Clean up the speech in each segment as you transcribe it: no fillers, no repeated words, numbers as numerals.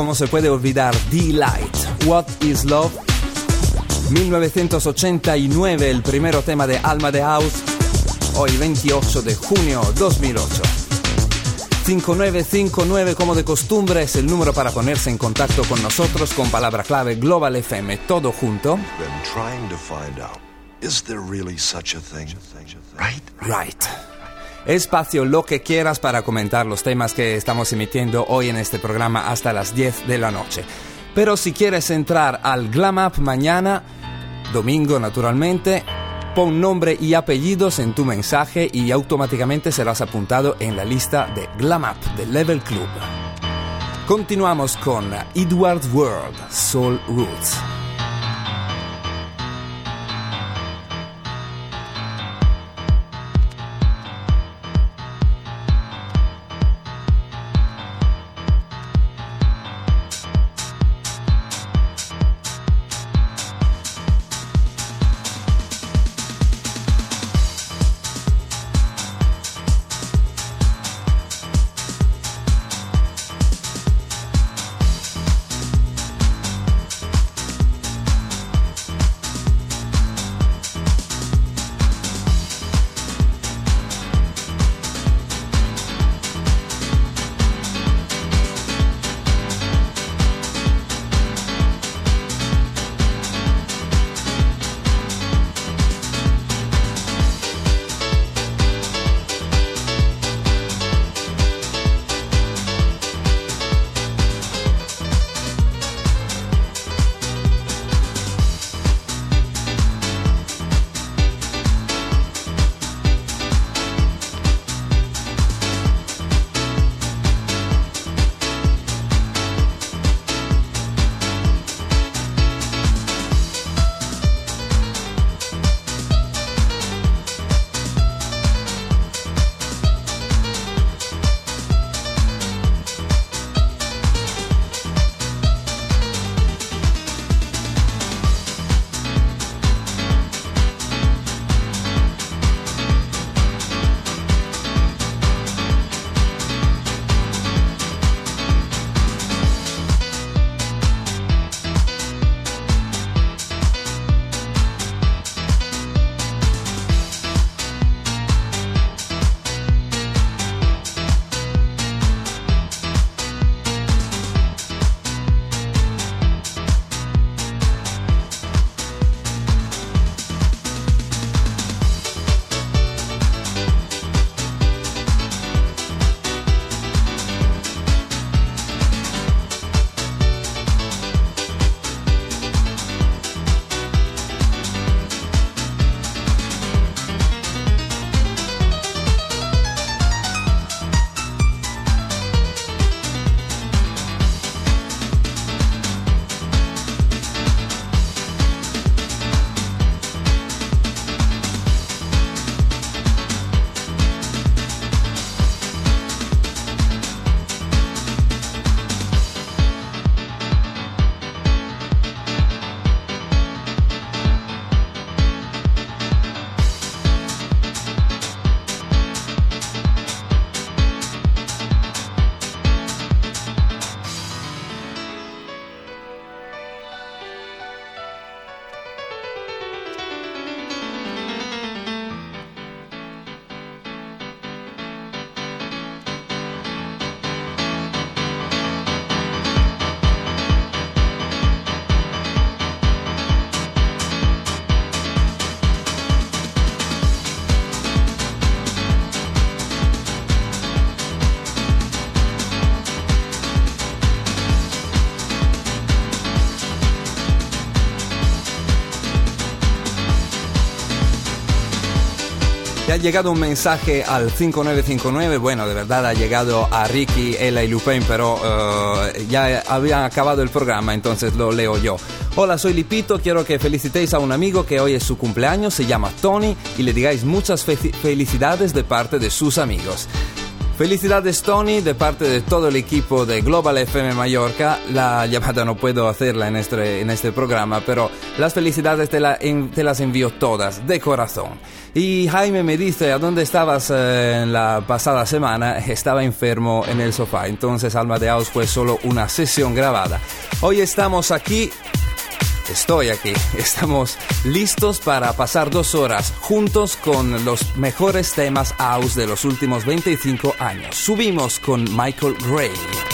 ¿cómo se puede olvidar Delight? What is Love? 1989, el primer tema de Alma de House, hoy 28 de junio 2008. 5959, como de costumbre, es el número para ponerse en contacto con nosotros con palabra clave Global FM, todo junto. Right. Espacio lo que quieras para comentar los temas que estamos emitiendo hoy en este programa hasta las 10 de la noche. Pero si quieres entrar al Glam Up mañana, domingo naturalmente, pon nombre y apellidos en tu mensaje y automáticamente serás apuntado en la lista de Glam Up de Level Club. Continuamos con Edward World, Soul Roots. Ha llegado un mensaje al 5959, bueno, de verdad ha llegado a Ricky, Ella y Lupin, pero ya habían acabado el programa, entonces lo leo yo. Hola, soy Lipito, quiero que felicitéis a un amigo que hoy es su cumpleaños, se llama Tony, y le digáis muchas felicidades de parte de sus amigos. Felicidades Tony, de parte de todo el equipo de Global FM Mallorca. La llamada no puedo hacerla en este programa, pero las felicidades te las envío todas, de corazón. Y Jaime me dice, ¿a dónde estabas en la pasada semana? Estaba enfermo en el sofá, entonces Alma de House fue solo una sesión grabada. Hoy estamos aquí. Estoy aquí, estamos listos para pasar 2 horas juntos con los mejores temas house de los últimos 25 años. Subimos con Michael Gray.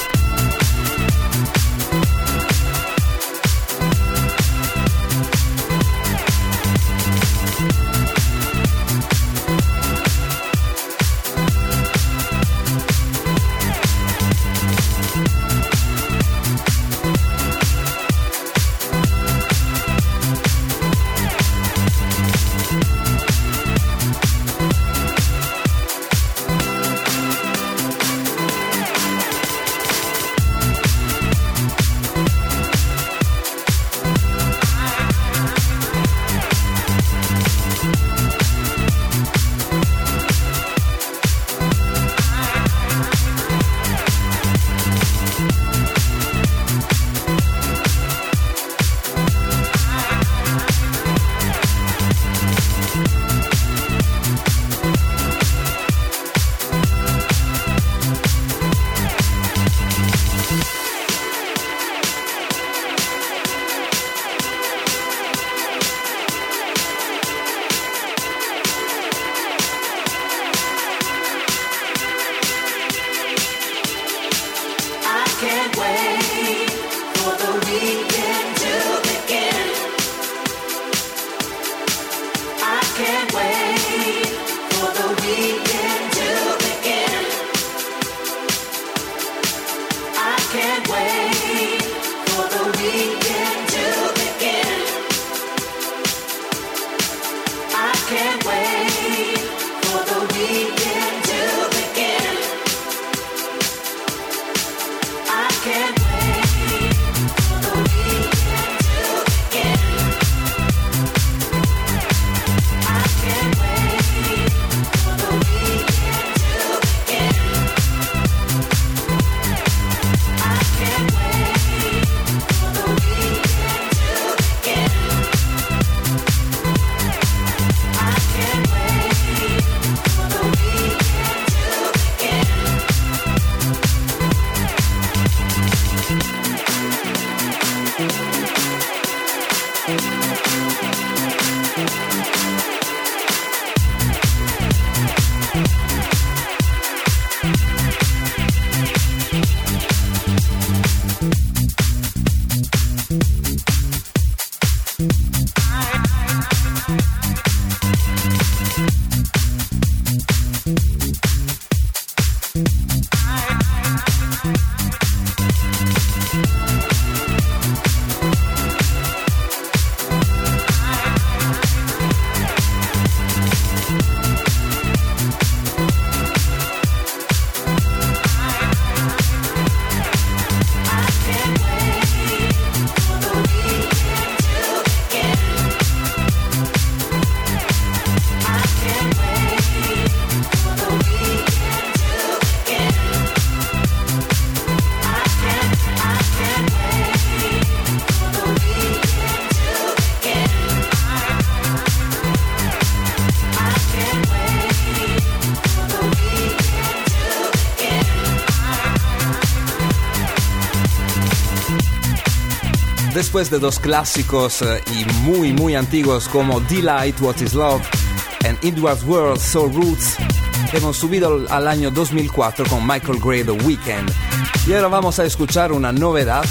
Después de 2 clásicos y muy antiguos como Delight, What is Love y Edward's World, Soul Roots, hemos subido al año 2004 con Michael Gray, The Weeknd. Y ahora vamos a escuchar una novedad.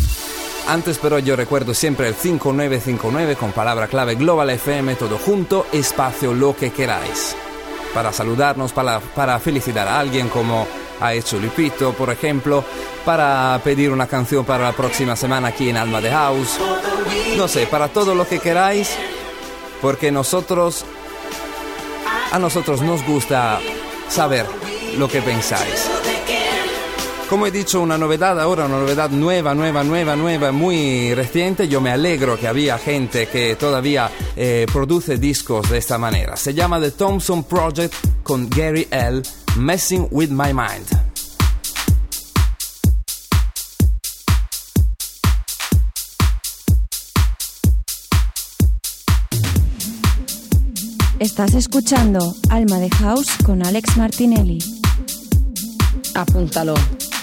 Antes pero yo recuerdo siempre el 5959 con palabra clave Global FM, todo junto, espacio lo que queráis. Para saludarnos, para felicitar a alguien como ha hecho Lupito, por ejemplo, para pedir una canción para la próxima semana aquí en Alma de House. No sé, para todo lo que queráis, porque a nosotros nos gusta saber lo que pensáis. Como he dicho, una novedad ahora, una novedad nueva, muy reciente. Yo me alegro que había gente que todavía produce discos de esta manera. Se llama The Thompson Project con Gary L. Messing With My Mind. Estás escuchando Alma de House con Alex Martinelli. Apúntalo.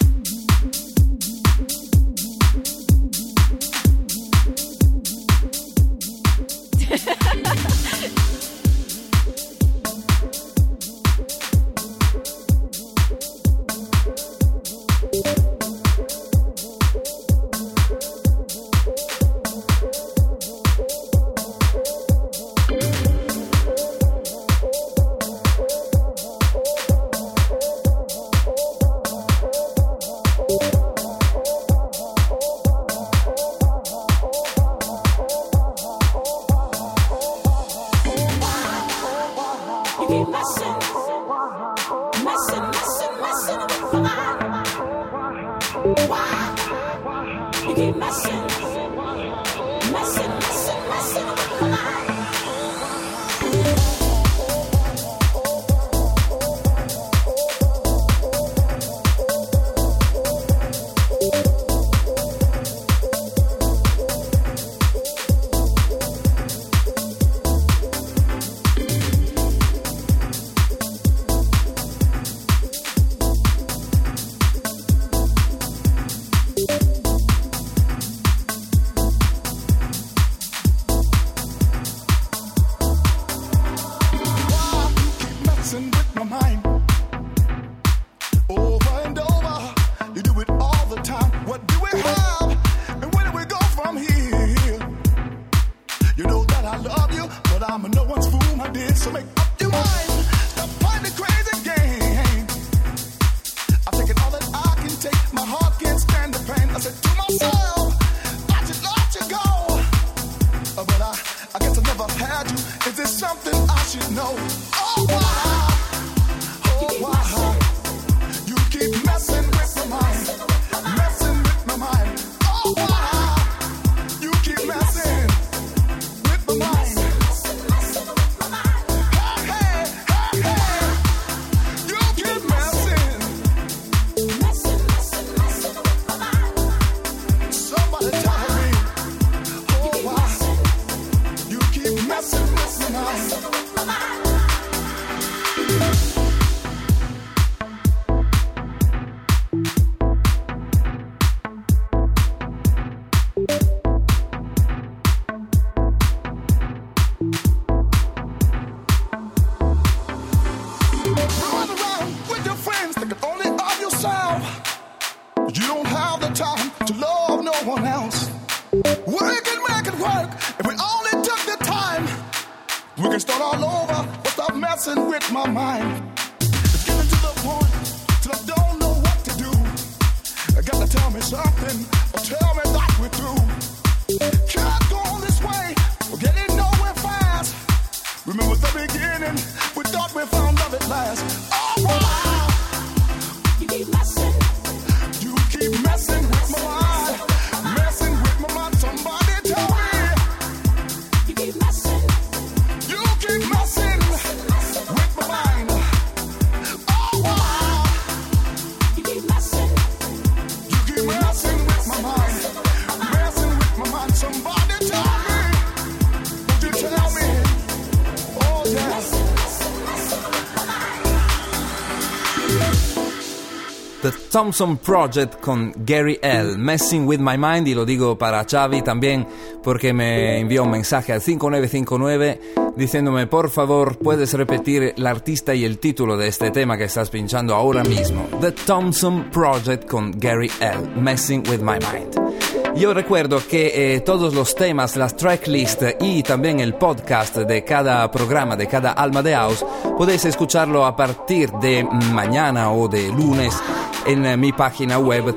The Thompson Project con Gary L. Messing With My Mind, y lo digo para Xavi también porque me envió un mensaje al 5959 diciéndome: por favor, puedes repetir el artista y el título de este tema que estás pinchando ahora mismo. The Thompson Project con Gary L. Messing With My Mind. Yo recuerdo que todos los temas, las tracklist y también el podcast de cada programa, de cada Alma de House, podéis escucharlo a partir de mañana o de lunes en mi página web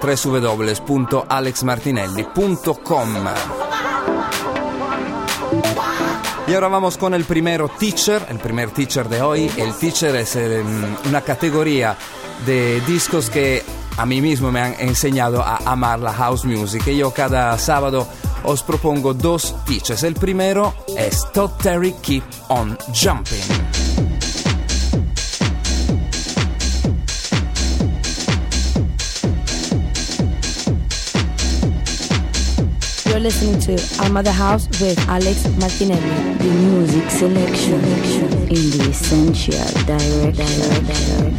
www.alexmartinelli.com. Y ahora vamos con el primer teacher de hoy. El teacher es una categoría de discos que a mí mismo me han enseñado a amar la house music, y yo cada sábado os propongo dos teachers. El primero es Todd Terry, Keep on Jumping. You're listening to Alma the House with Alex Martinelli. The music selection in the essential direction.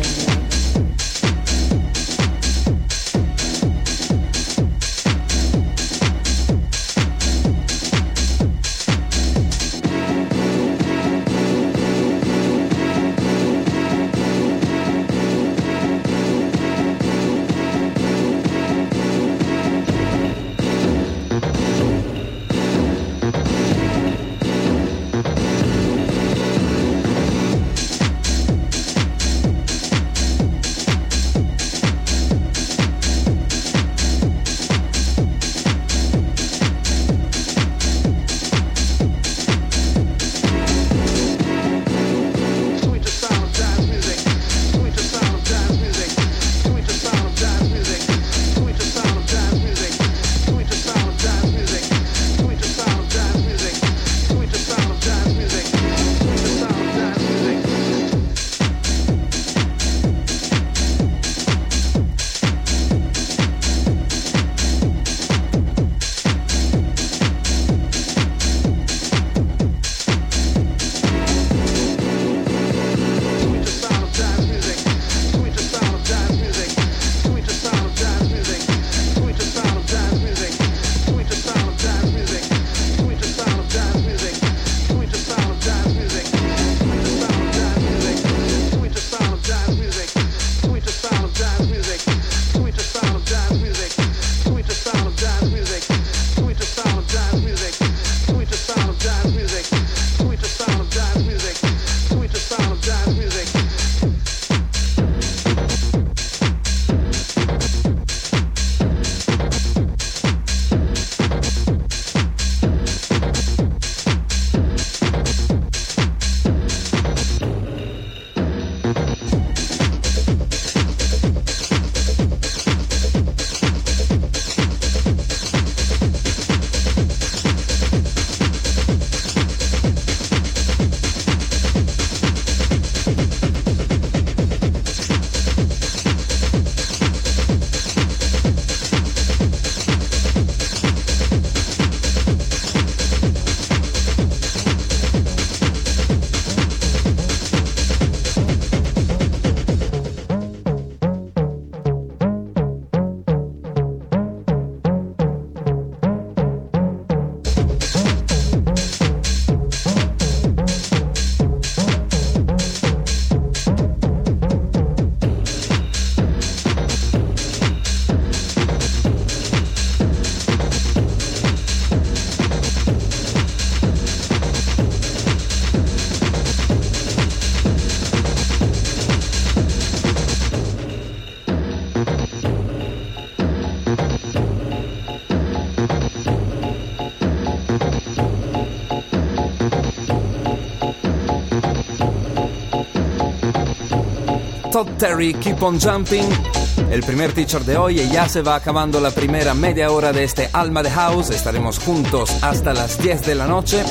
Todd Terry, Keep on Jumping, el primer teacher de hoy, y ya se va acabando la primera media hora de este Alma the House. Estaremos juntos hasta las 10 de la noche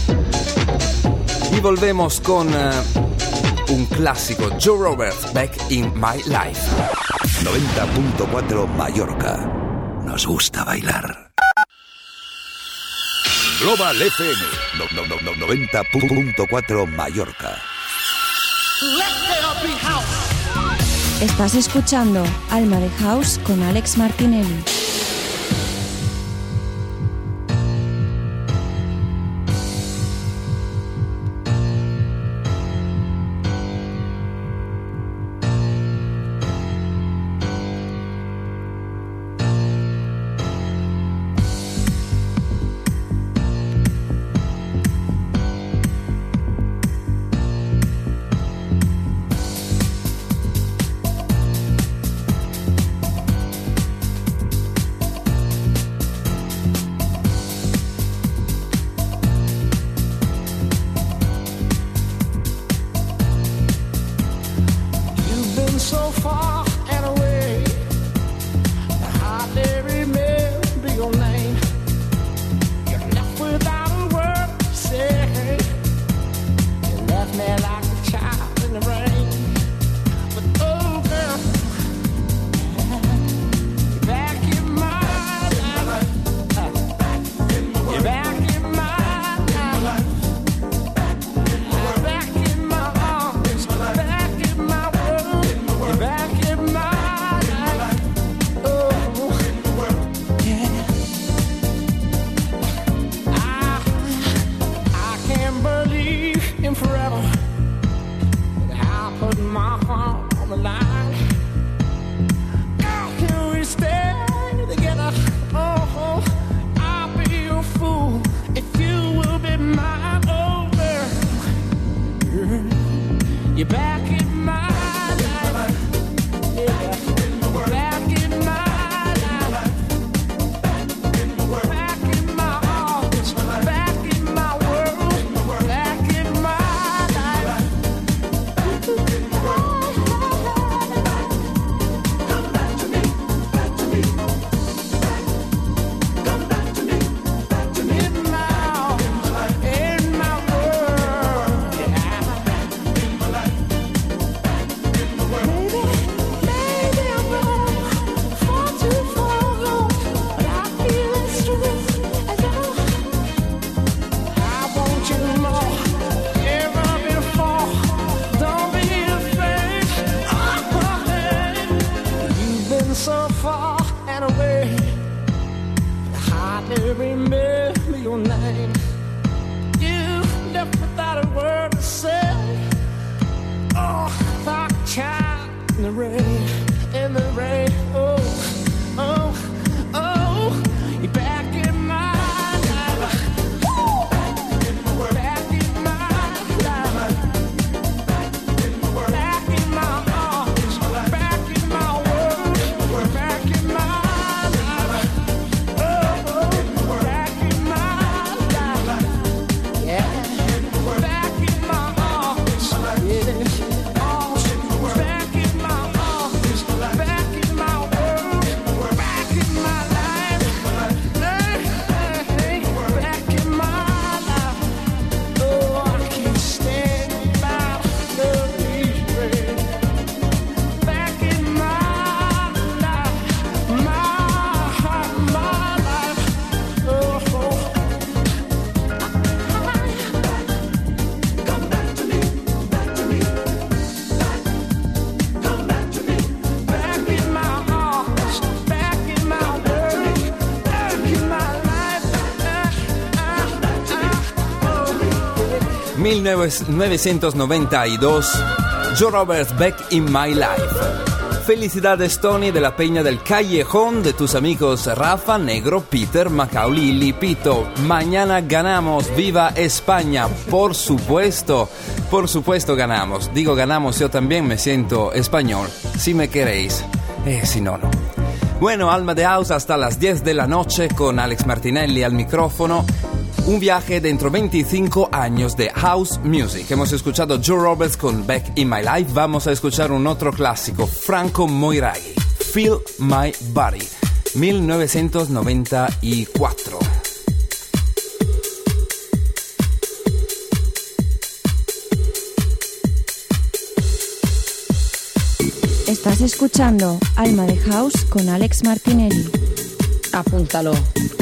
y volvemos con un clásico, Joe Roberts, Back in My Life. 90.4 Mallorca. Nos gusta bailar. Global FM 90.4 Mallorca. Estás escuchando Alma de House con Alex Martinelli. your name. You left without a word to say. Oh, like a child in the rain, in the rain. Oh, oh, oh, you're back in my life. Back in my life. Back in my arms. Back in my world. Back in my life. Oh, back in my life. Yeah. Back in my arms. Yeah. Back in my arms, back in my world, back in my life, hey, back in my life. Oh, I can't stand without loving you. Back in my life, my life. Oh, come back to me, back to me. Come back to me, back in my arms, back in my world, back in my life. 1992, Joe Roberts, Back in My Life. Felicidades, Tony, de la peña del Callejón, de tus amigos Rafa, Negro, Peter, Macao, Lili, Pito. Mañana ganamos, viva España, por supuesto ganamos. Digo ganamos, yo también me siento español, si me queréis, si no, no. Bueno, Alma de House hasta las 10 de la noche con Alex Martinelli al micrófono. Un viaje dentro 25 años de House Music. Hemos escuchado Joe Roberts con Back in My Life. Vamos a escuchar un otro clásico, Franco Moiraghi, Feel My Body, 1994. Estás escuchando Alma de House con Alex Martinelli. Apúntalo.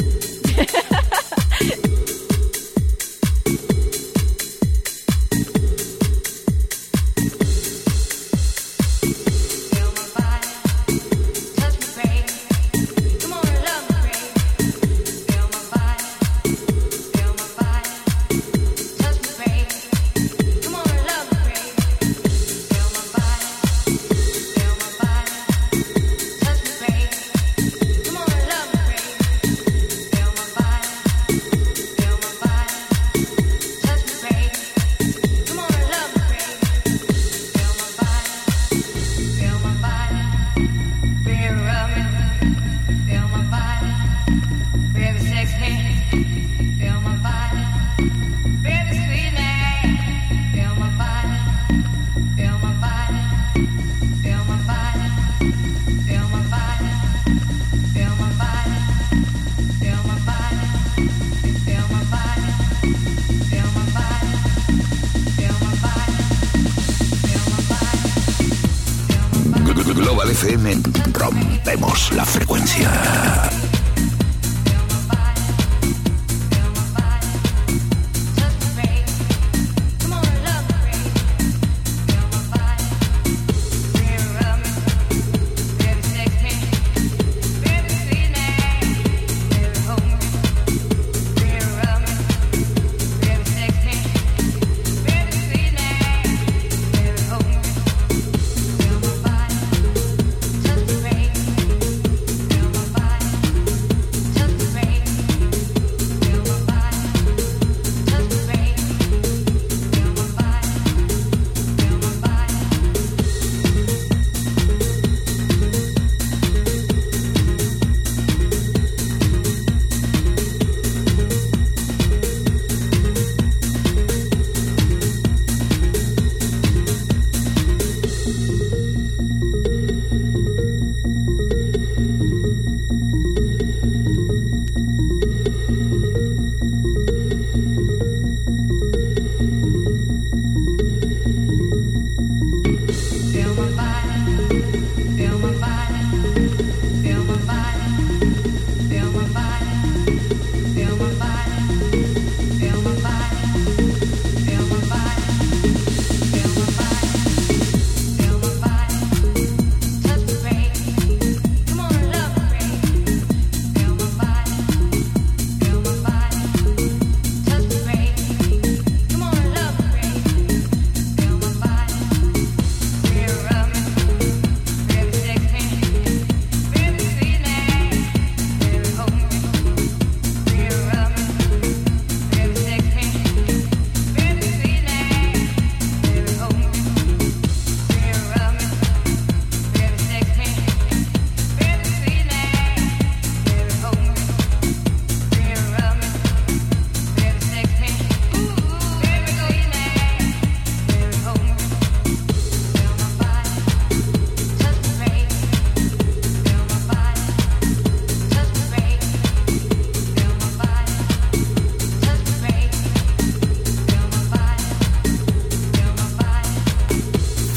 Global FM, rompemos la frecuencia.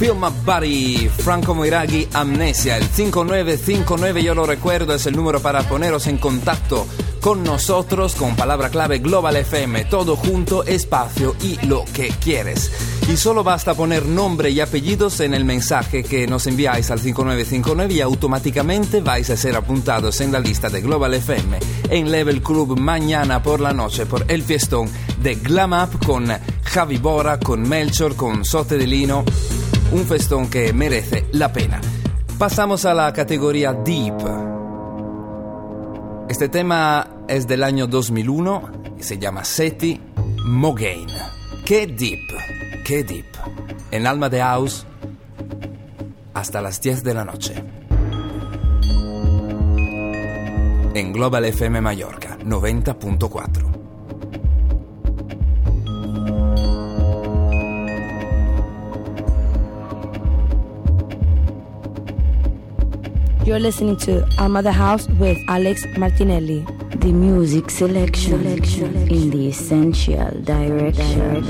Feel My Body, Franco Moiraghi, Amnesia. El 5959, yo lo recuerdo, es el número para poneros en contacto con nosotros con palabra clave Global FM, todo junto, espacio y lo que quieres. Y solo basta poner nombre y apellidos en el mensaje que nos enviáis al 5959 y automáticamente vais a ser apuntados en la lista de Global FM en Level Club mañana por la noche por el fiestón de Glam Up con Javi Bora, con Melchor, con Sote de Lino. Un festón que merece la pena. Pasamos a la categoría Deep. Este tema es del año 2001 y se llama Seti Mogain. ¡Qué deep! ¡Qué deep! En Alma de House hasta las 10 de la noche. En Global FM Mallorca 90.4. You're listening to Alma the House with Alex Martinelli. The music selection in the essential direction.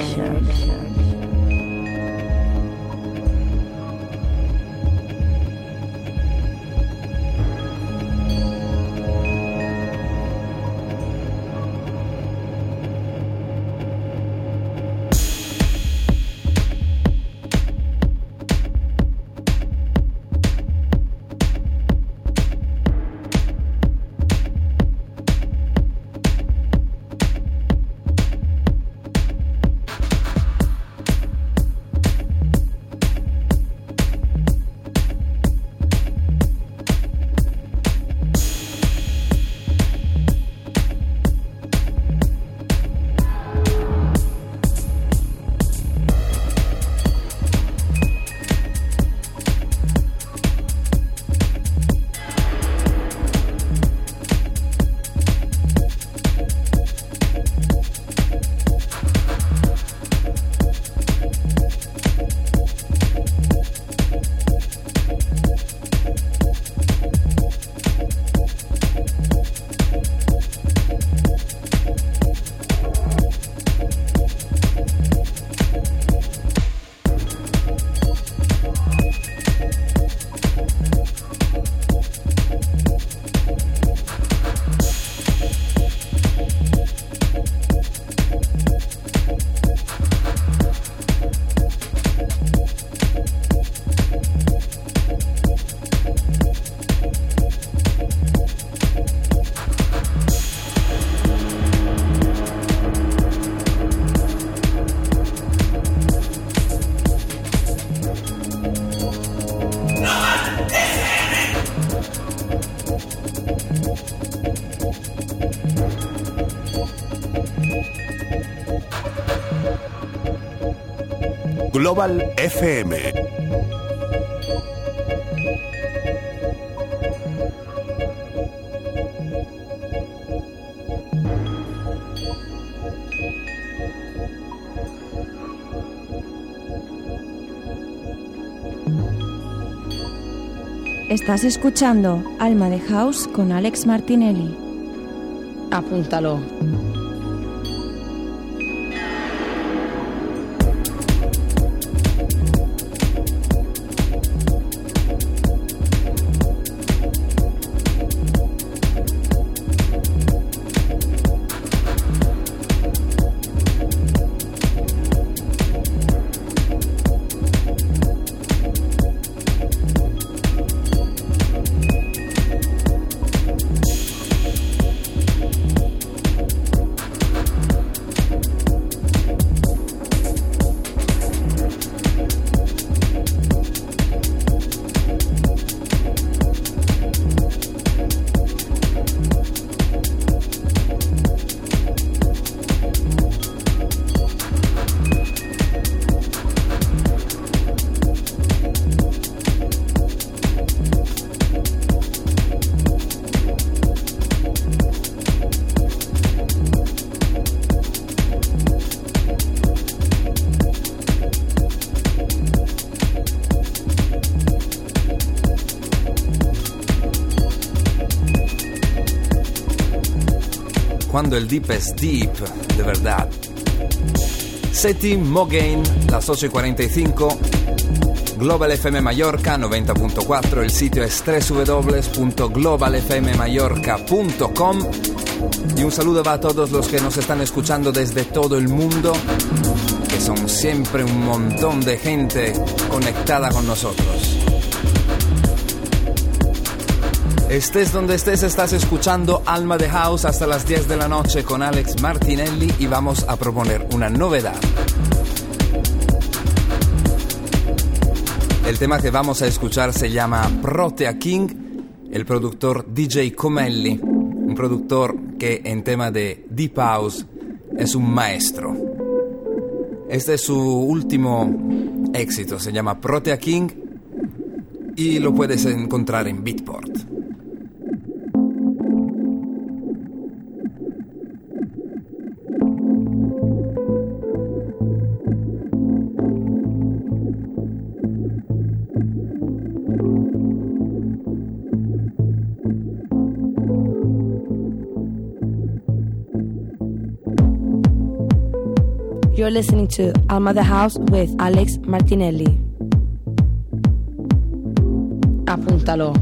Global FM. Estás escuchando Alma de House con Alex Martinelli. Apúntalo. Cuando el deep es deep, de verdad. Seti Mogain, las 8:45, Global FM Mallorca 90.4, el sitio es www.globalfmmallorca.com. Y un saludo va a todos los que nos están escuchando desde todo el mundo, que son siempre un montón de gente conectada con nosotros. Estés donde estés, estás escuchando Alma de House hasta las 10 de la noche con Alex Martinelli y vamos a proponer una novedad. El tema que vamos a escuchar se llama Protea King, el productor DJ Comelli, un productor que en tema de Deep House es un maestro. Este es su último éxito, se llama Protea King y lo puedes encontrar en Beatport. You're listening to Alma the House with Alex Martinelli. Apúntalo.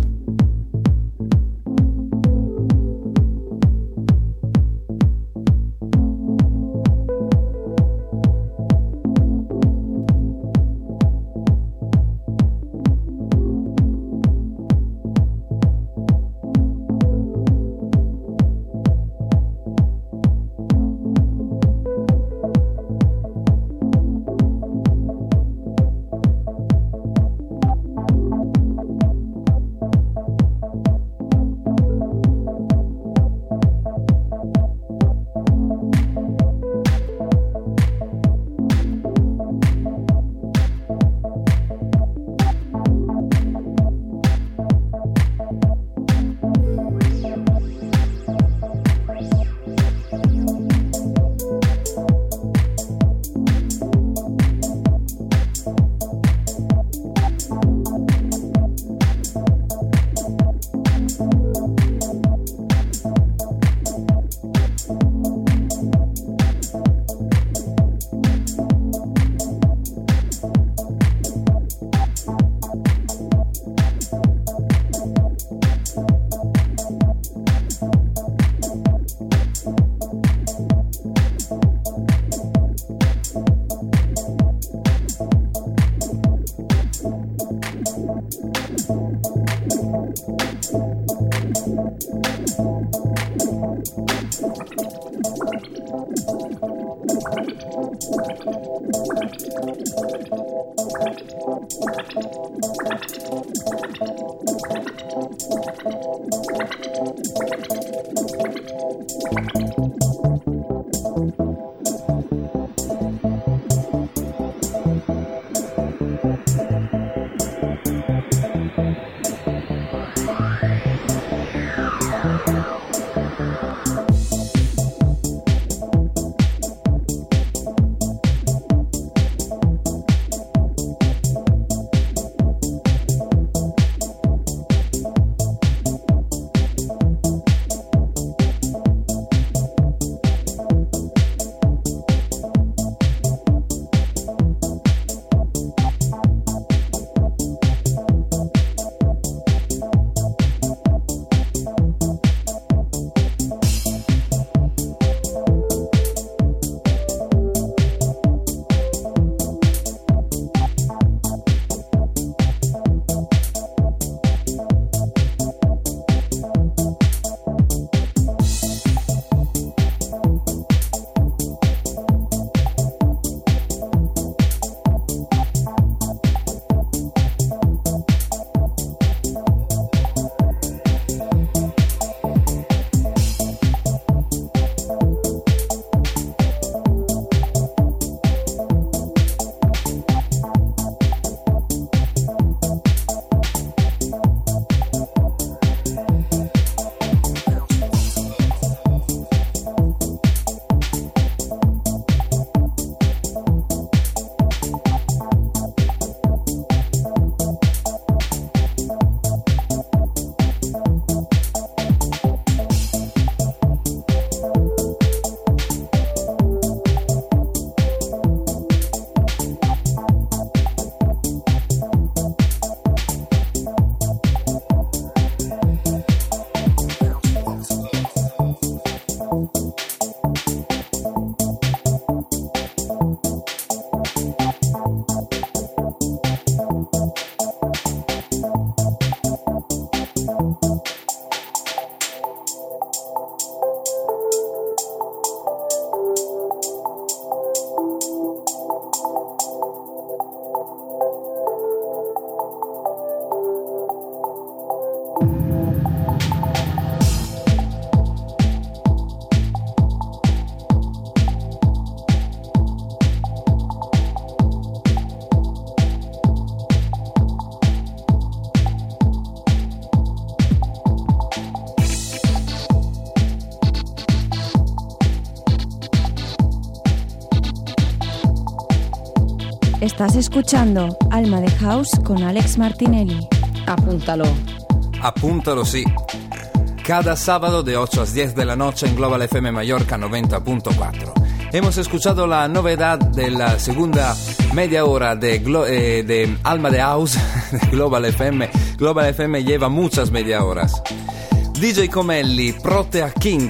Estás escuchando Alma de House con Alex Martinelli. Apúntalo. Apúntalo, sí. Cada sábado de 8 a 10 de la noche en Global FM Mallorca 90.4. Hemos escuchado la novedad de la segunda media hora de Alma de House de Global FM. Global FM lleva muchas media horas. DJ Comelli, Protea King.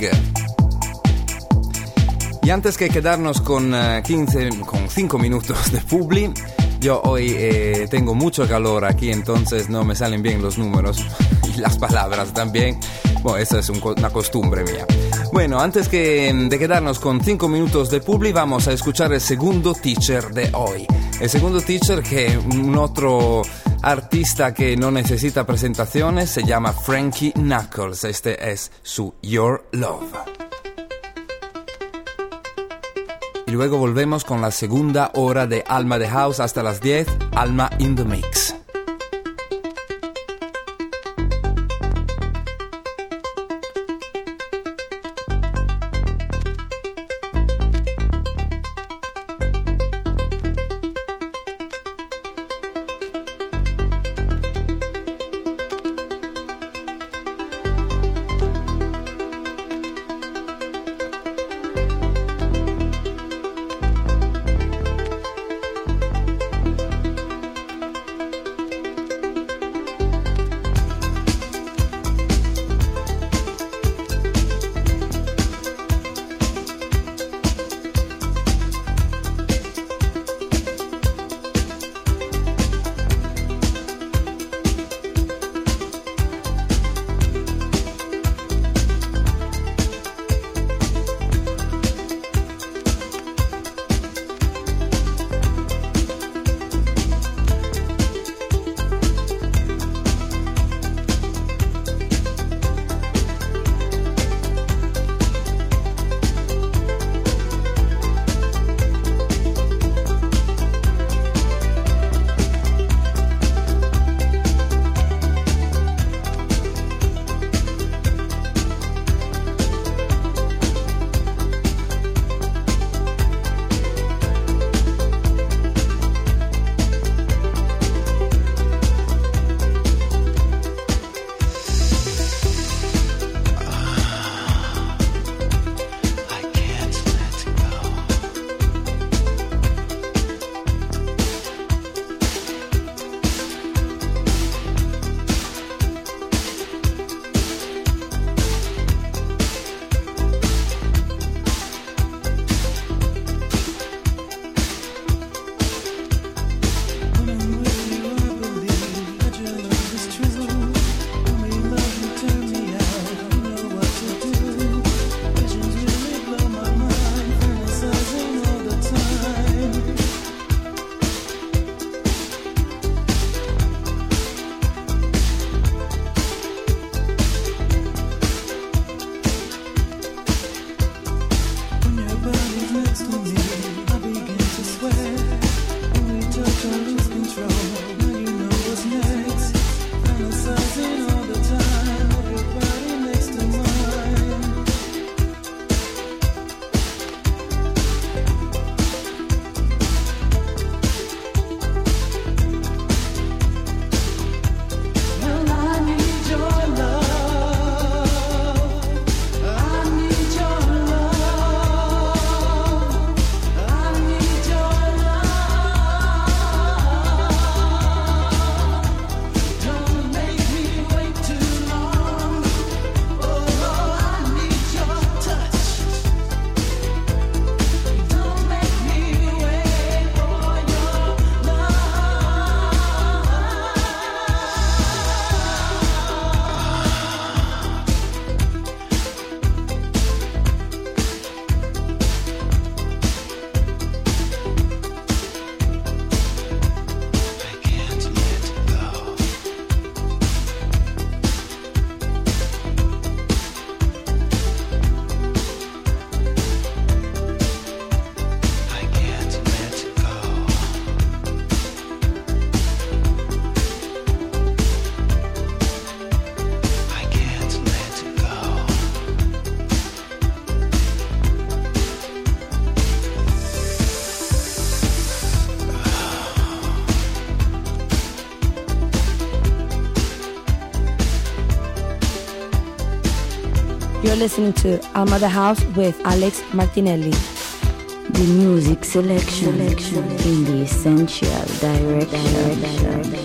Y antes que quedarnos con 5 minutos de publi, yo hoy tengo mucho calor aquí, entonces no me salen bien los números y las palabras también. Bueno, esa es una costumbre mía. Bueno, antes de quedarnos con 5 minutos de publi, vamos a escuchar el segundo teacher de hoy. El segundo teacher, que un otro artista que no necesita presentaciones, se llama Frankie Knuckles. Este es su Your Love. Y luego volvemos con la segunda hora de Alma de House hasta las 10, Alma in the Mix. listening to Alma the House with Alex Martinelli. The music selection in the essential direction.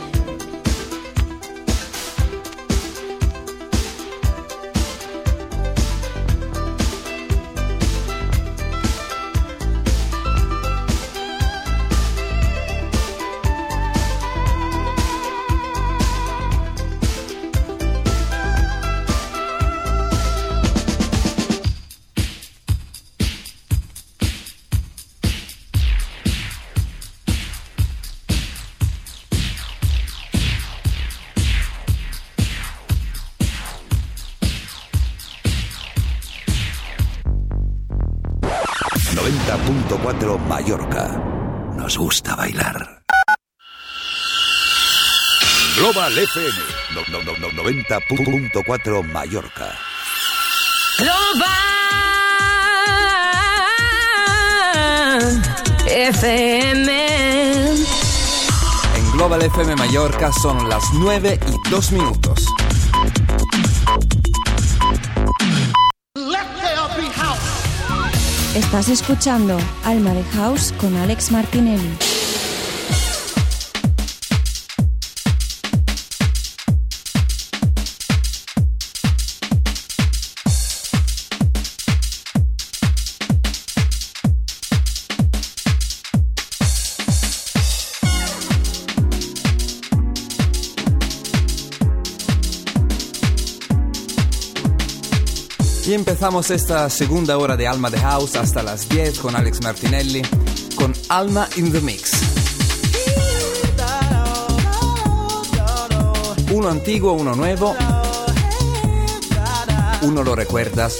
Mallorca. Nos gusta bailar. Global FM 90.4 Mallorca. Global FM. En Global FM Mallorca son las 9:02. Estás escuchando Alma de House con Alex Martinelli. Y empezamos esta segunda hora de Alma de House hasta las 10 con Alex Martinelli, con Alma in the Mix. Uno antiguo, uno nuevo. Uno lo recuerdas,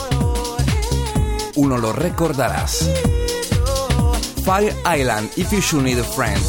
uno lo recordarás. Fire Island, If You Should Need a Friend.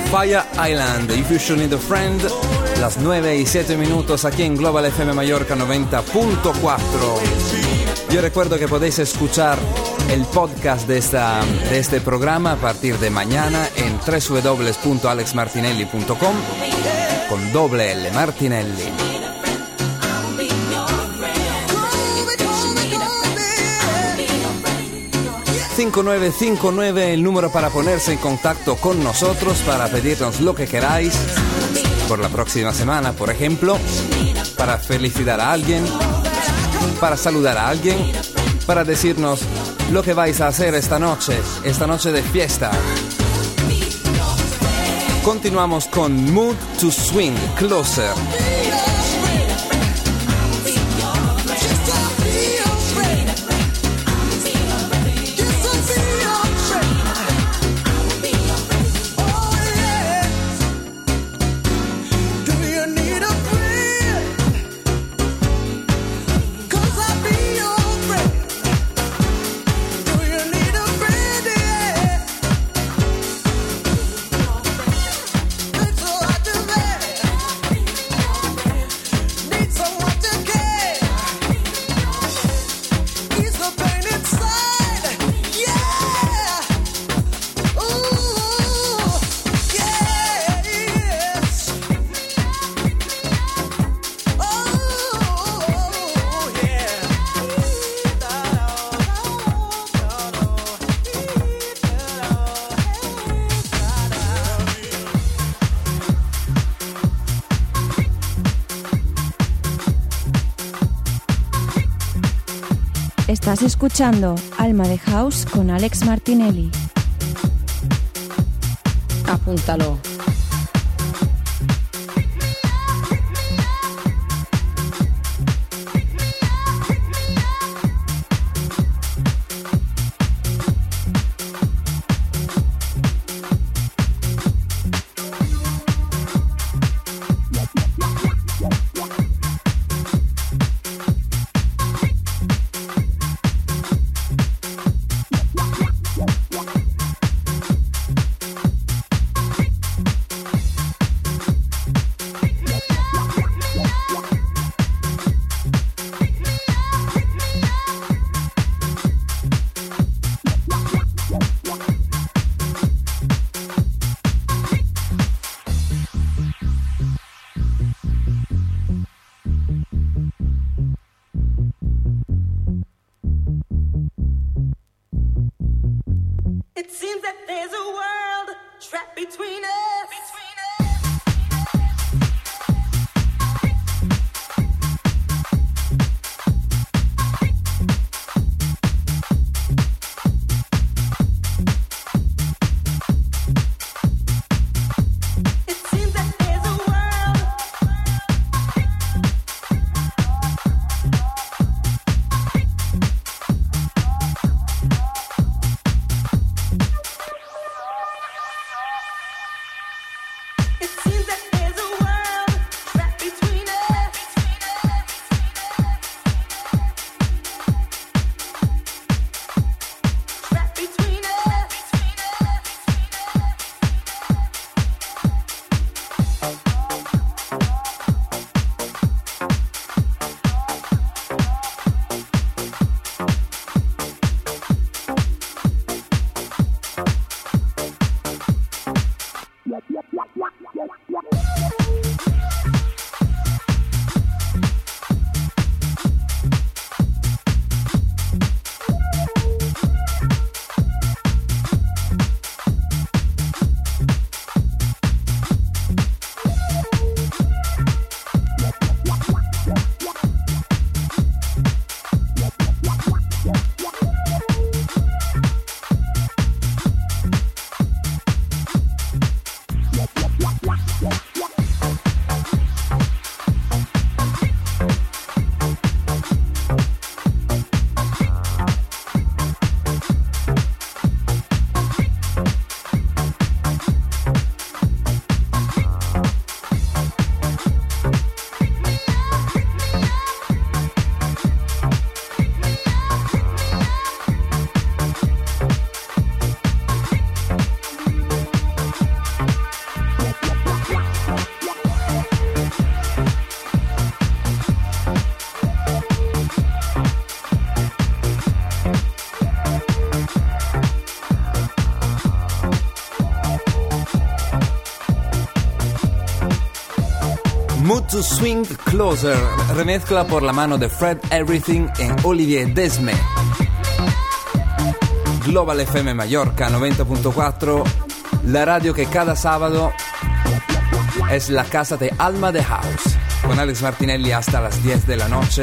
Fire Island, If You Should Need a Friend, las 9:07 aquí en Global FM Mallorca 90.4. Yo recuerdo que podéis escuchar el podcast de este programa a partir de mañana en www.alexmartinelli.com con doble L Martinelli. 5959 el número para ponerse en contacto con nosotros, para pedirnos lo que queráis por la próxima semana, por ejemplo, para felicitar a alguien, para saludar a alguien, para decirnos lo que vais a hacer esta noche de fiesta. Continuamos con Mood to Swing, Closer. Estás escuchando Alma de House con Alex Martinelli. Apúntalo. Mood to Swing Closer, remezcla por la mano de Fred Everything en Olivier Desme. Global FM Mallorca 90.4, la radio que cada sábado es la casa de Alma the House, con Alex Martinelli hasta las 10 de la noche.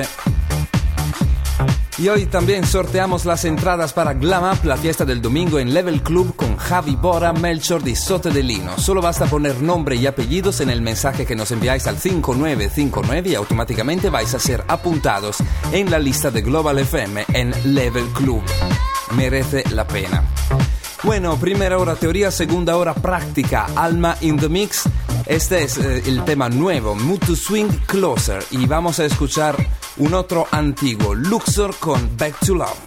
Y hoy también sorteamos las entradas para Glam Up, la fiesta del domingo en Level Club con Javi Bora, Melchor Di Sote de Lino. Solo basta poner nombre y apellidos en el mensaje que nos enviáis al 5959 y automáticamente vais a ser apuntados en la lista de Global FM en Level Club. Merece la pena. Bueno, primera hora teoría, segunda hora práctica. Alma in the Mix. Este es el tema nuevo, Mood to Swing Closer. Y vamos a escuchar un otro antiguo, Luxor con Back to Love.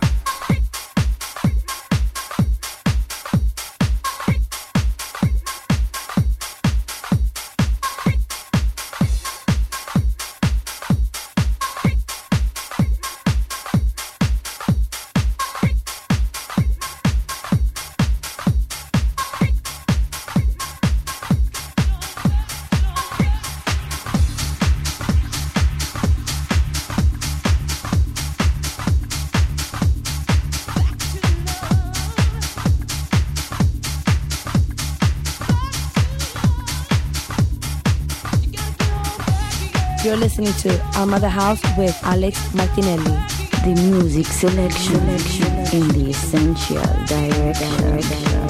You're listening to Alma the House with Alex Martinelli. The music selection in the essential direction.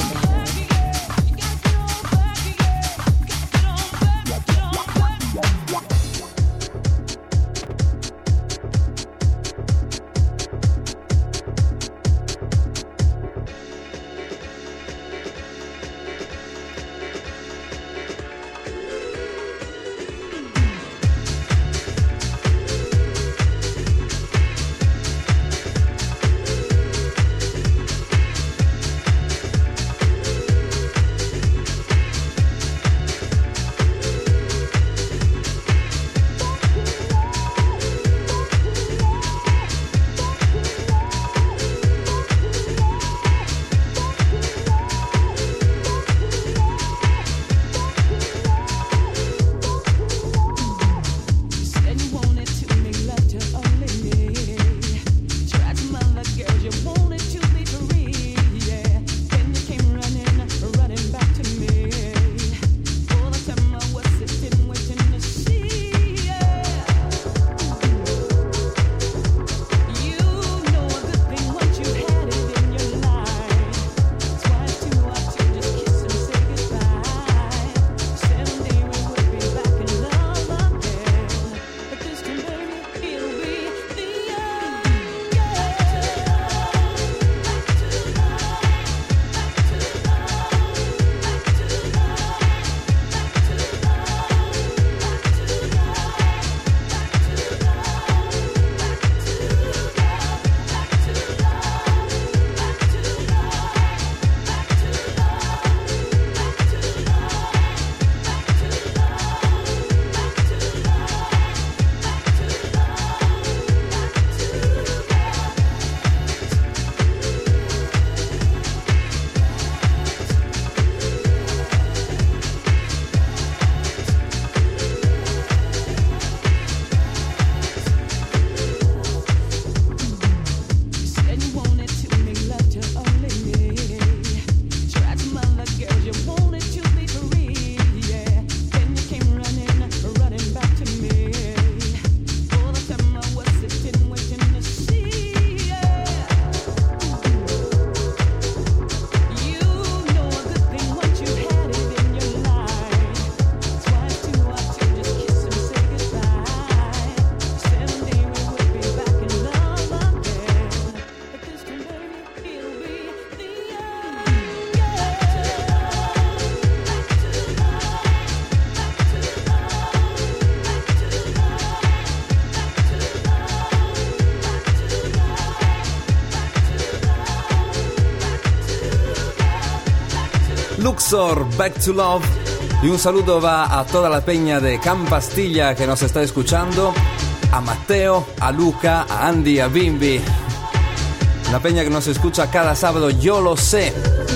Luxor, Back to Love. Y un saludo va a toda la peña de Campastilla que nos está escuchando, a Mateo, a Luca, a Andy, a Bimbi. La peña que nos escucha cada sábado, yo lo sé.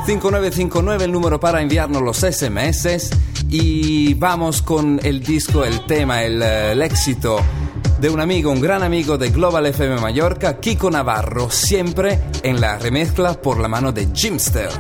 5959 el número para enviarnos los SMS. Y vamos con el disco, el tema, el éxito de un amigo, un gran amigo de Global FM Mallorca, Kiko Navarro, siempre en la remezcla por la mano de Jimster.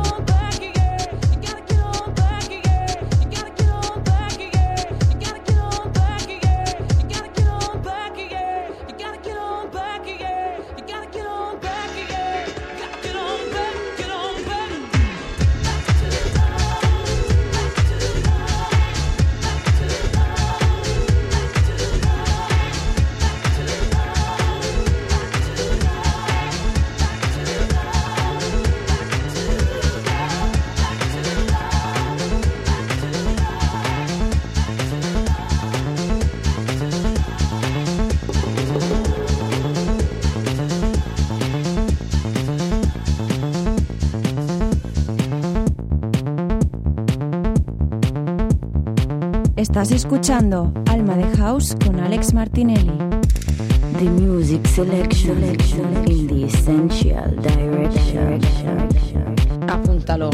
Estás escuchando Alma de House con Alex Martinelli. The music selection in the essential direction. Apúntalo.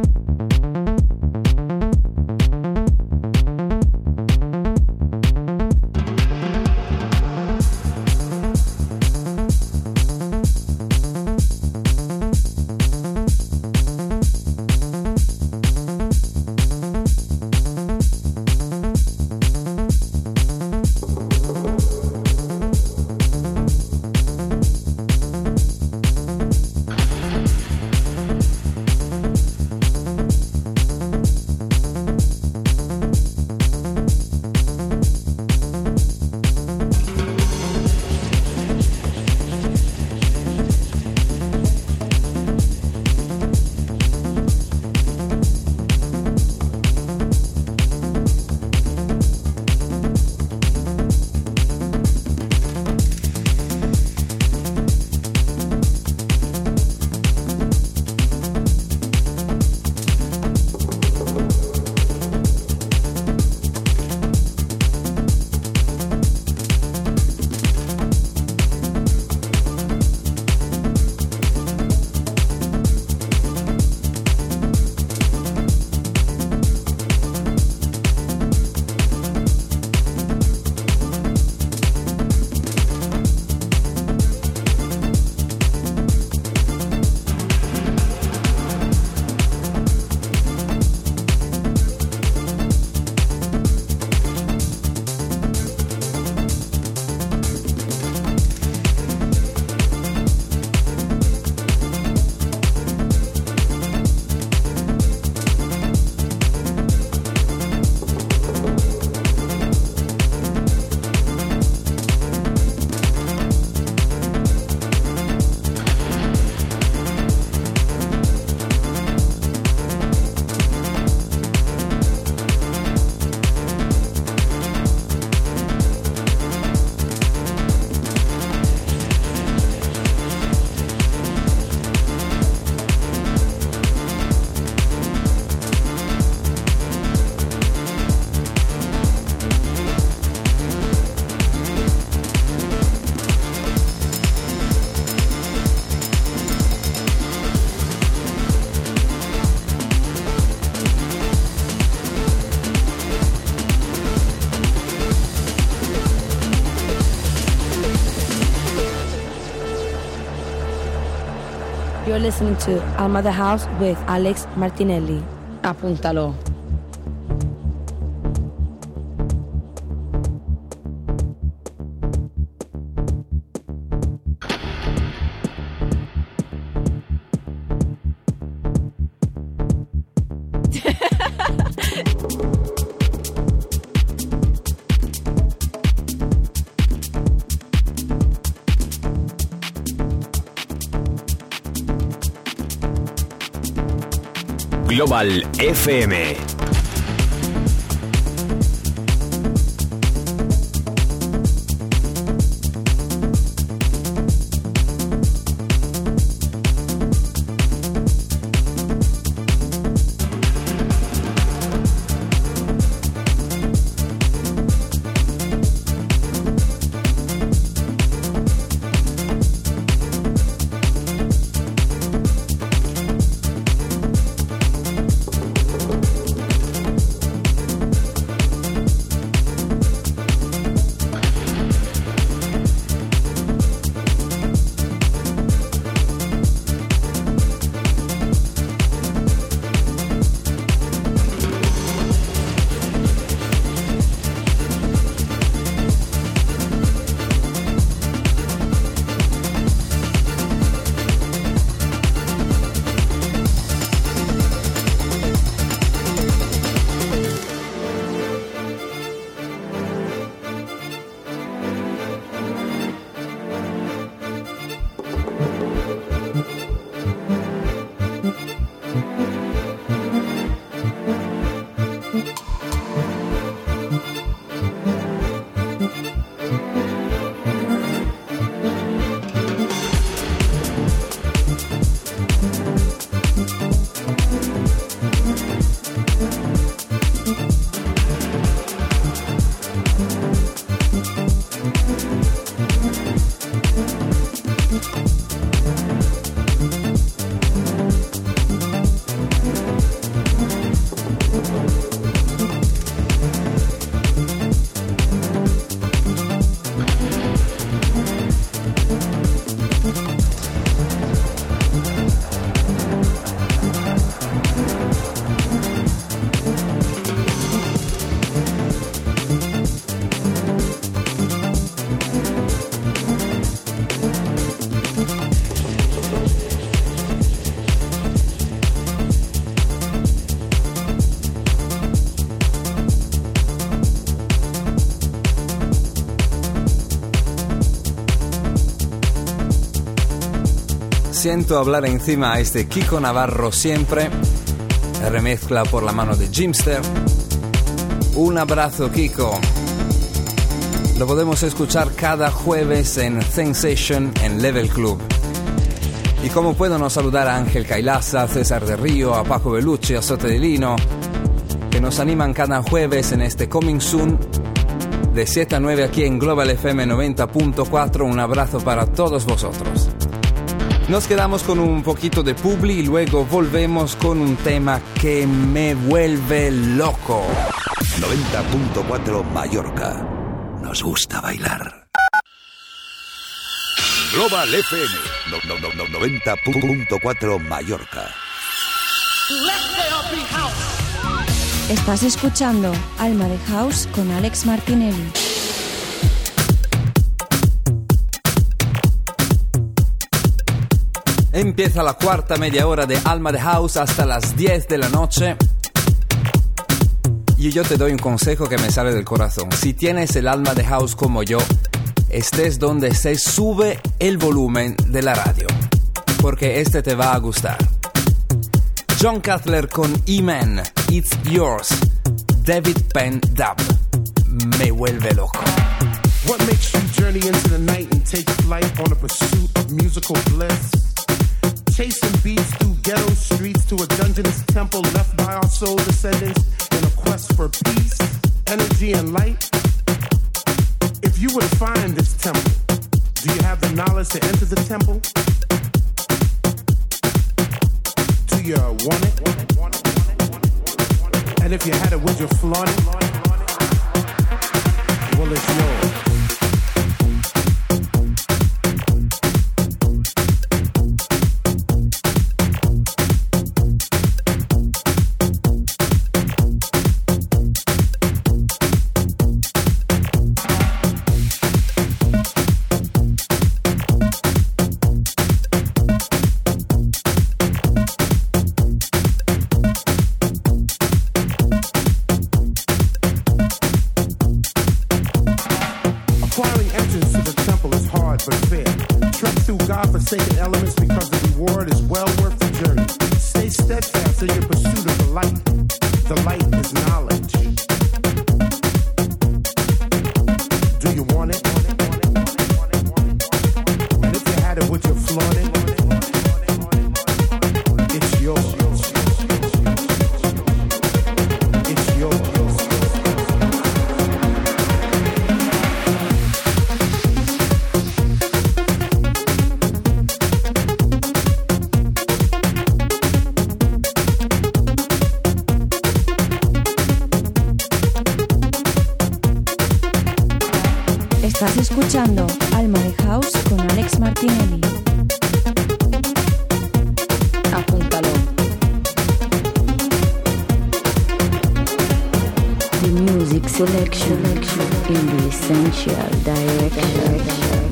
You're listening to Alma the House with Alex Martinelli. Apúntalo. Global FM. Siento hablar encima a este Kiko Navarro siempre, remezcla por la mano de Jimster. Un abrazo, Kiko. Lo podemos escuchar cada jueves en Sensation en Level Club. Y como puedo no saludar a Ángel Cailasa, a César de Río, a Paco Bellucci, a Sote de Lino, que nos animan cada jueves en este Coming Soon de 7 a 9 aquí en Global FM 90.4. Un abrazo para todos vosotros. Nos quedamos con un poquito de publi y luego volvemos con un tema que me vuelve loco. 90.4 Mallorca. Nos gusta bailar. Global FM 90.4 Mallorca. Estás escuchando Alma de House con Alex Martinelli. Empieza la cuarta media hora de Alma de House hasta las 10 de la noche. Y yo te doy un consejo que me sale del corazón. Si tienes el alma de House como yo, estés donde estés, sube el volumen de la radio, porque este te va a gustar. John Cutler con E-Man, It's Yours. David Penn Dub, me vuelve loco. What makes you journey into the night and take flight on a pursuit of musical bliss? Chasing beats through ghetto streets to a dungeonous temple left by our soul descendants in a quest for peace, energy, and light. If you were to find this temple, do you have the knowledge to enter the temple? Do you want it? And if you had it, would you flaunt it? Well, it's yours. Forsaken elements because the reward is well worth the journey. Stay steadfast in your pursuit of the light. The light is knowledge. Do you want it? And if you had it, would you flaunt it? It's yours. It's yours. Estás escuchando Alma de House con Alex Martinelli. Apúntalo. The music selection in the essential direction.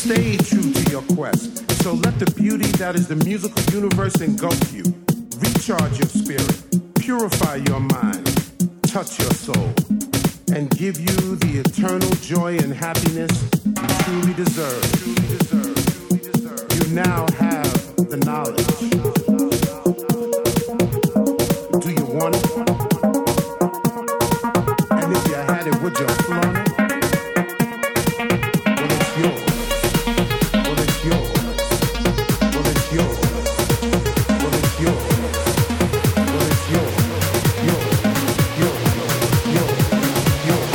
Stay true to your quest. So let the beauty that is the musical universe engulf you. Recharge your spirit, purify your mind, touch your soul, and give you the eternal joy and happiness you truly deserve. You now have the knowledge. Do you want it? And if you had it, would you flaunt it? Well, it's yours. Well, it's yours. Well, it's yours. Well, it's yours. Well, it's yours. Yours. Yours. Yours. Yours.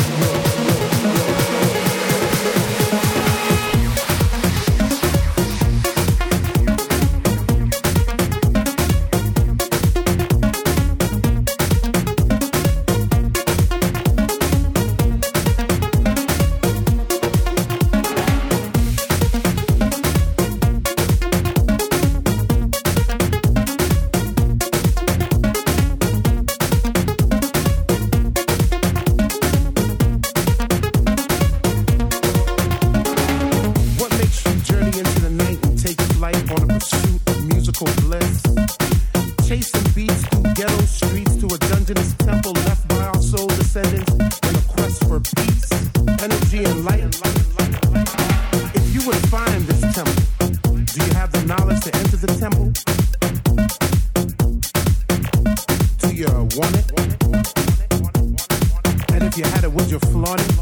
What makes you journey into the night and take flight on a pursuit of musical bliss? Chasing beats through ghetto streets to a dungeonous temple left by our soul descendants in a quest for peace, energy, and light. If you would find this temple, do you have the knowledge to enter the temple? Do you want it? And if you had it, would you flaunt it?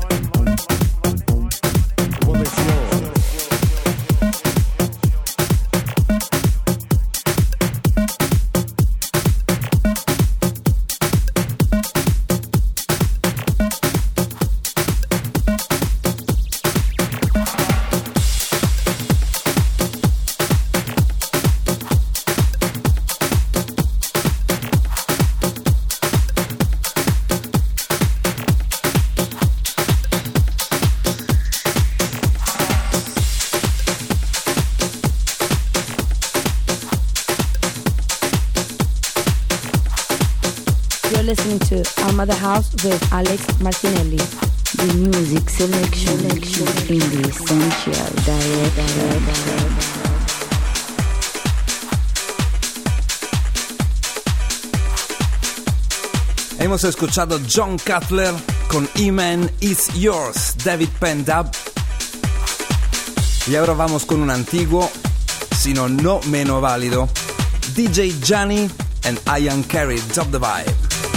Well, it's yours. You're listening to Alma the House with Alex Martinelli. The music selection in the essential direction. Hemos escuchado John Cutler con E-Man It's Yours, David Penn Dub. Y ahora vamos con un antiguo, sino no menos válido, DJ Johnny and Ian Carey, Drop the Vibe.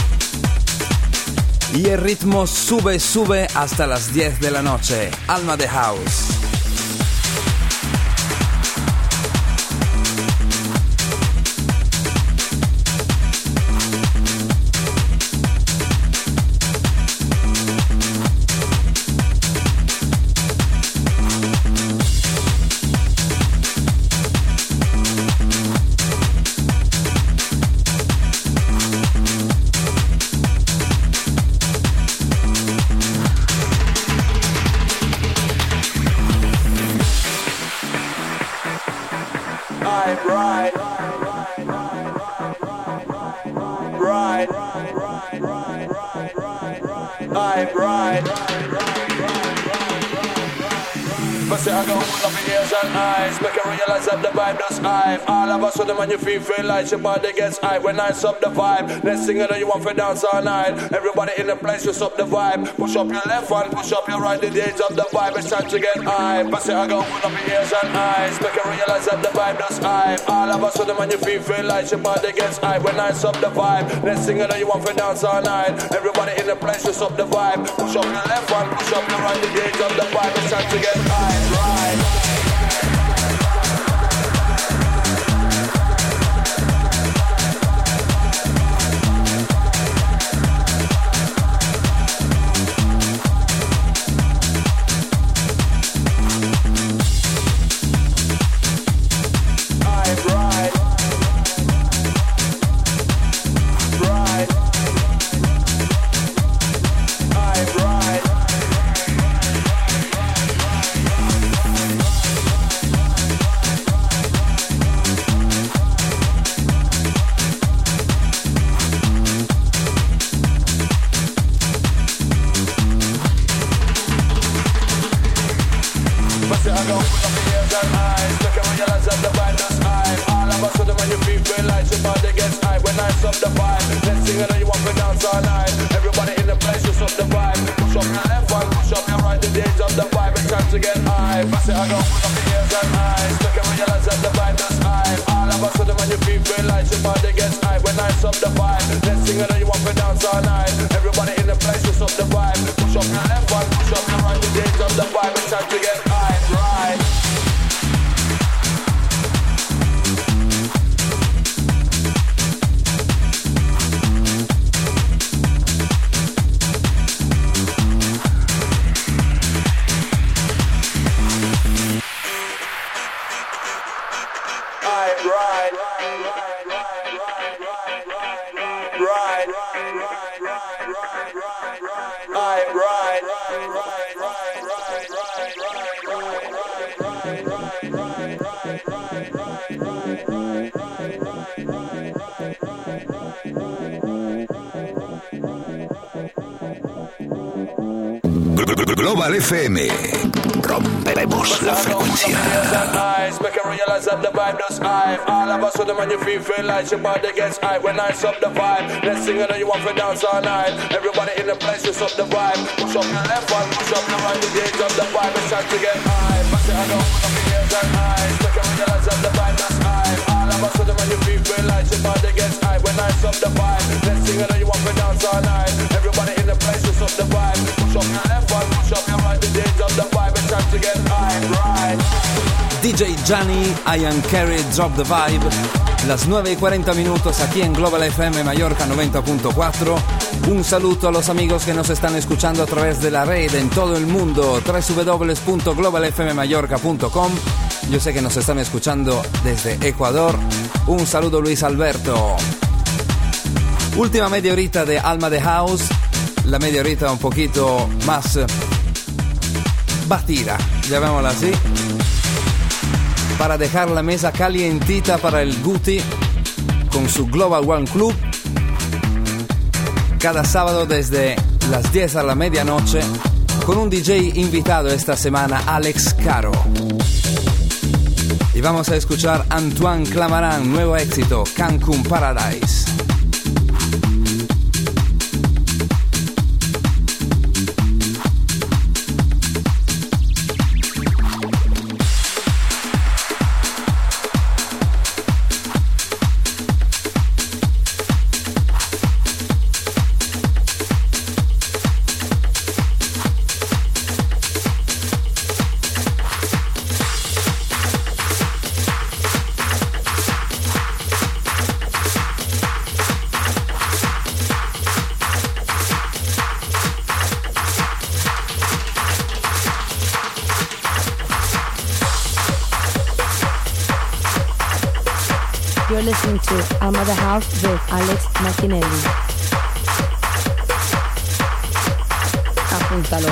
Y el ritmo sube, sube hasta las 10 de la noche. Alma the House. All of us with them and you feel like your body gets hype when I sub the vibe. Next thing you know you want to dance all night. Everybody in the place just up the vibe. Push up your left hand, push up your right, the days of the vibe. It's time to get hype. I say I go full of ears and eyes. Make you realize that the vibe does hype. All of us with them and you feel like your body gets hype when I sub the vibe. Next thing you know you want to dance all night. Everybody in the place just up the vibe. Push up your left hand, push up your right, the days of the vibe. It's time to get hype, right? I go and eyes. Make you realize that the vibe is high. All of a sudden when you feel realize your body gets high. When I stop the vibe, let's sing it and you want to dance all night. Everybody in the place, just up the vibe. Push up your left hand, push up your right. The days of the vibe, it's time to get high. I say I go put up the ears and eyes. Make you realize that the vibe is high. All of a sudden when you feel realize your body gets high. When I stop the vibe, let's sing it and you want to dance all night. Everybody in the place, just up the vibe. Push up your left hand, push up your right. The days of the vibe, it's time to get high. Right. Global FM. Rompemos la frecuencia. Make you realize that the vibe does high. All of a sudden when you feel like your body gets high. When I stop the vibe, let's sing it and you want to dance all night. Everybody in the place, just up the vibe. Push up your left hand, push up your right. The days of the vibe, it's time to get high. I say I don't put up the ears and eyes. Make you realize that the vibe does high. All of a sudden when you feel like your body gets high. When I stop the vibe, let's sing it and you want to dance all night. Everybody in the place, just up the vibe. Push up your left hand, push up your right. The days of the vibe, it's time to get high. Right. DJ Gianni, Ian Carey, Drop the Vibe. Las 9:40 minutos aquí en Global FM Mallorca 90.4. Un saludo a los amigos que nos están escuchando a través de la red en todo el mundo, www.globalfmmallorca.com. Yo sé que nos están escuchando desde Ecuador. Un saludo Luis Alberto. Última media horita de Alma de House. La media horita un poquito más batida, llamémosla así, para dejar la mesa calientita para el Guti con su Global One Club cada sábado desde las 10 a la medianoche con un DJ invitado esta semana, Alex Caro. Y vamos a escuchar Antoine Clamaran, nuevo éxito, Cancún Paradise. You're listening to Alma the House with Alex Martinelli. Apúntalo.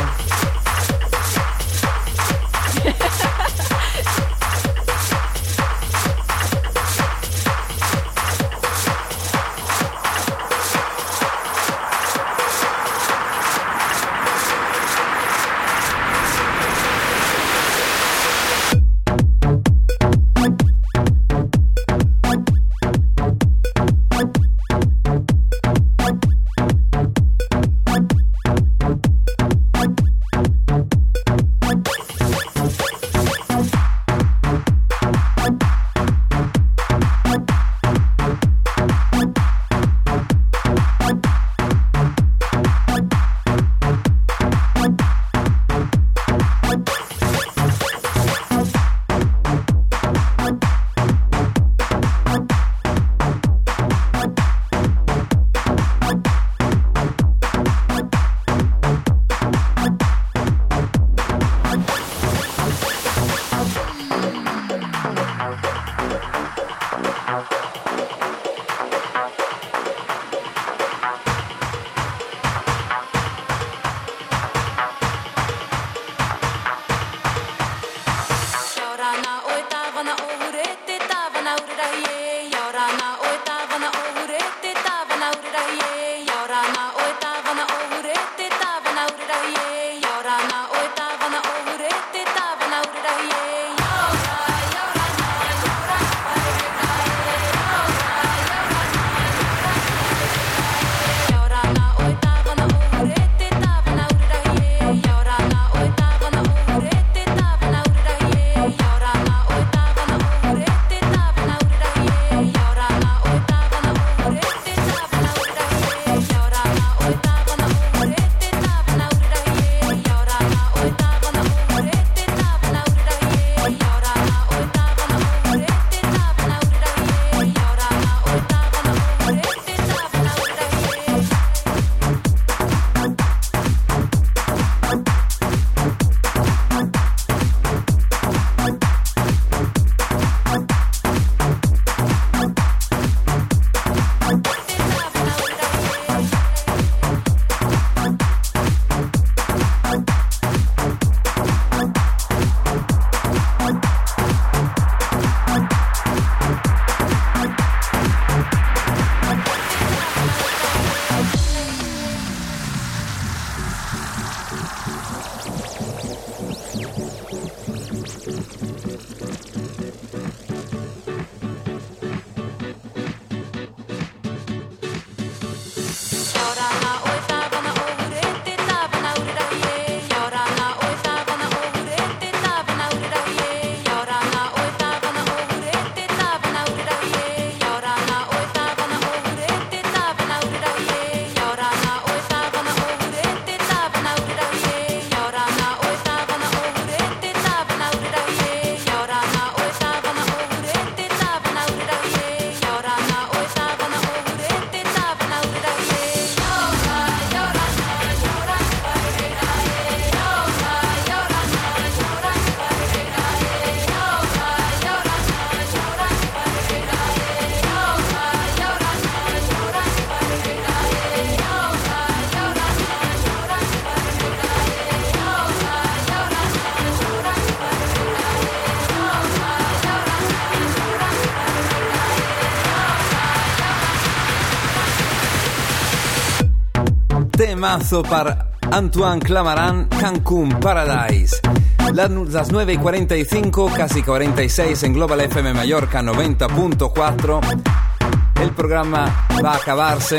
temazo para Antoine Clamaran, Cancún Paradise. Las 9:45, casi 46 en Global FM Mallorca 90.4. El programa va a acabarse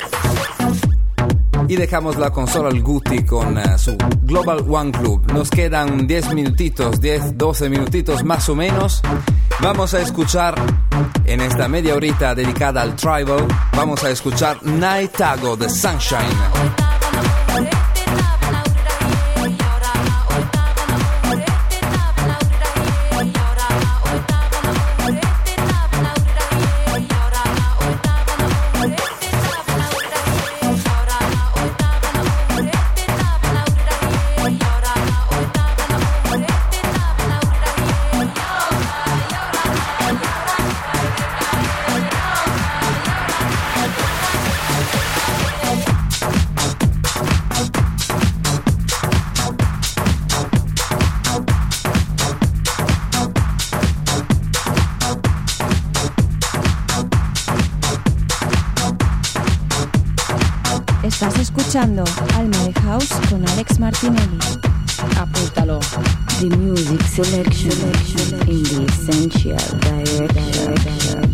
y dejamos la consola al Guti con su Global One Club. Nos quedan 10 minutitos, 10-12 minutitos más o menos. Vamos a escuchar, en esta media horita dedicada al Tribal, vamos a escuchar Night Tago de Sunshine. Estás escuchando Alma de House con Alex Martinelli. Apúntalo. The music selection in the essential direction.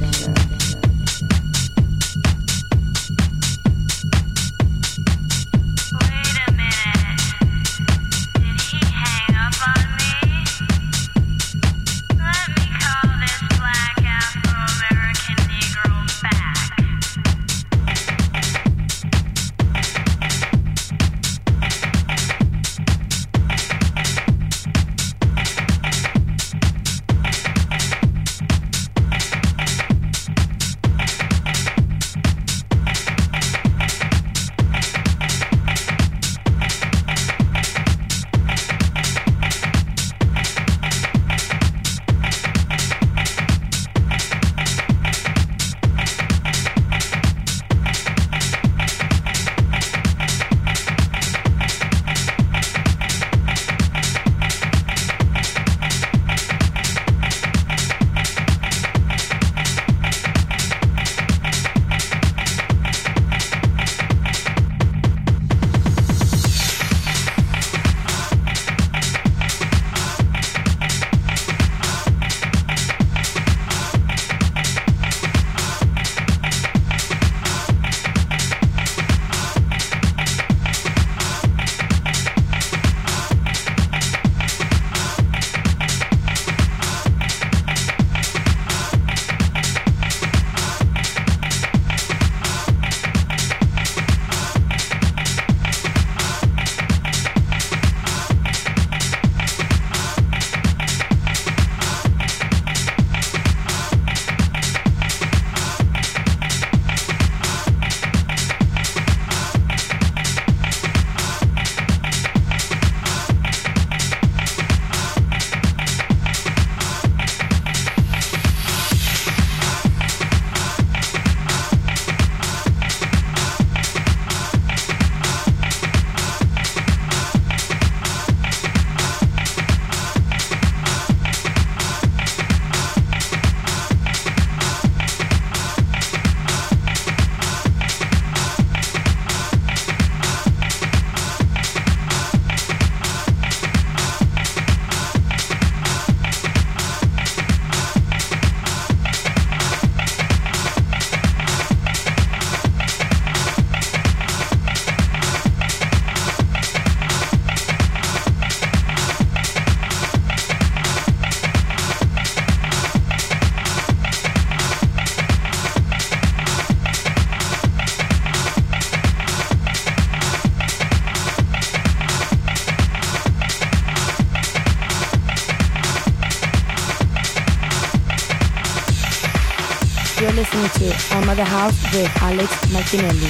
You're listening to Alma the House with Alex Martinelli.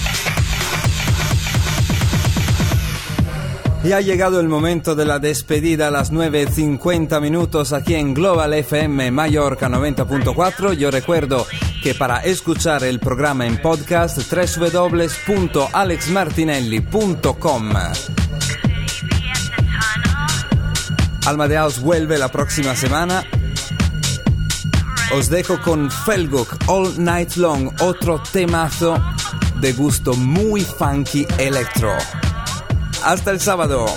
Y ha llegado el momento de la despedida a las 9:50 minutos aquí en Global FM Mallorca 90.4. Yo recuerdo que para escuchar el programa en podcast www.alexmartinelli.com. Alma de House vuelve la próxima semana. Os dejo con Felguk, All Night Long, otro temazo de gusto muy funky electro. Hasta el sábado.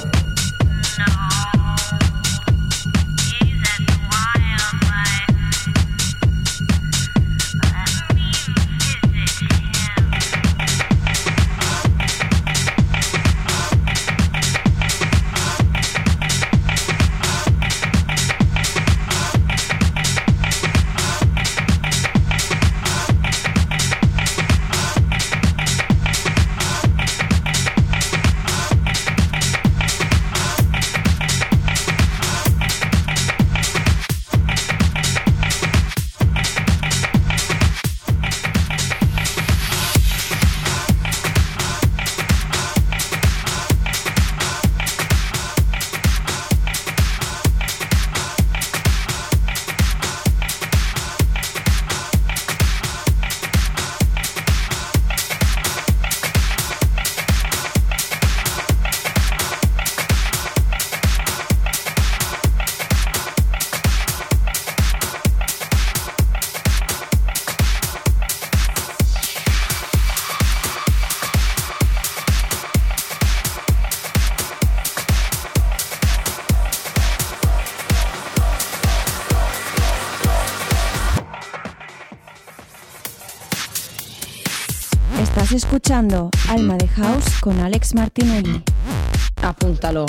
Estás escuchando Alma de House con Alex Martinelli. Apúntalo.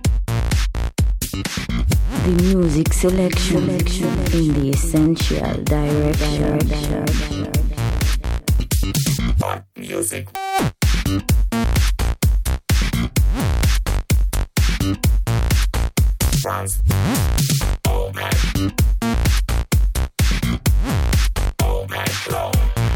The music selection in the essential direction. Music. France. All night. All night long.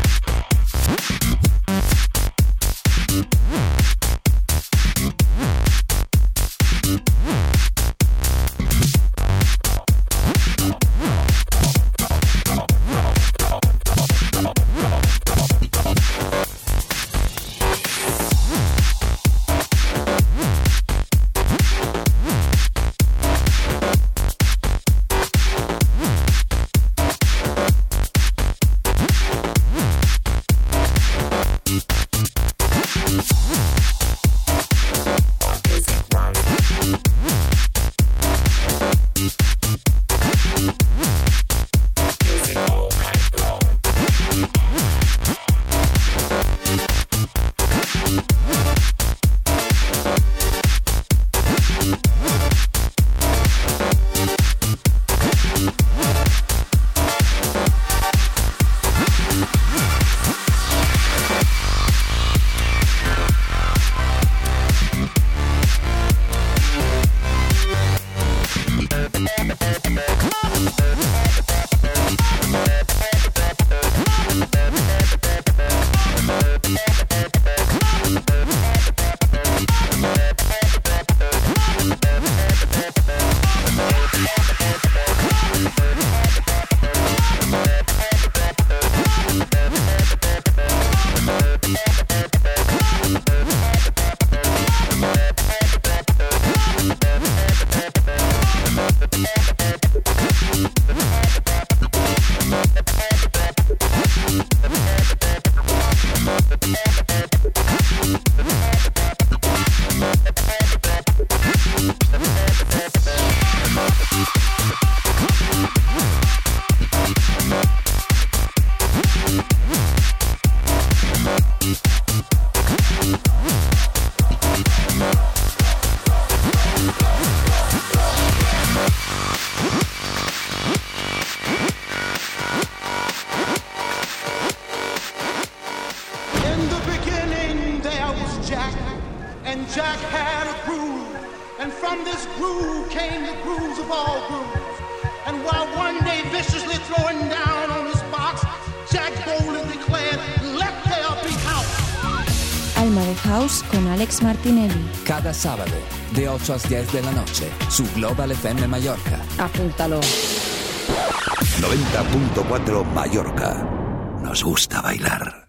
Alma de House con Alex Martinelli. Cada sábado, de 8 a 10 de la noche, su Global FM Mallorca. Apúntalo. 90.4 Mallorca. Nos gusta bailar.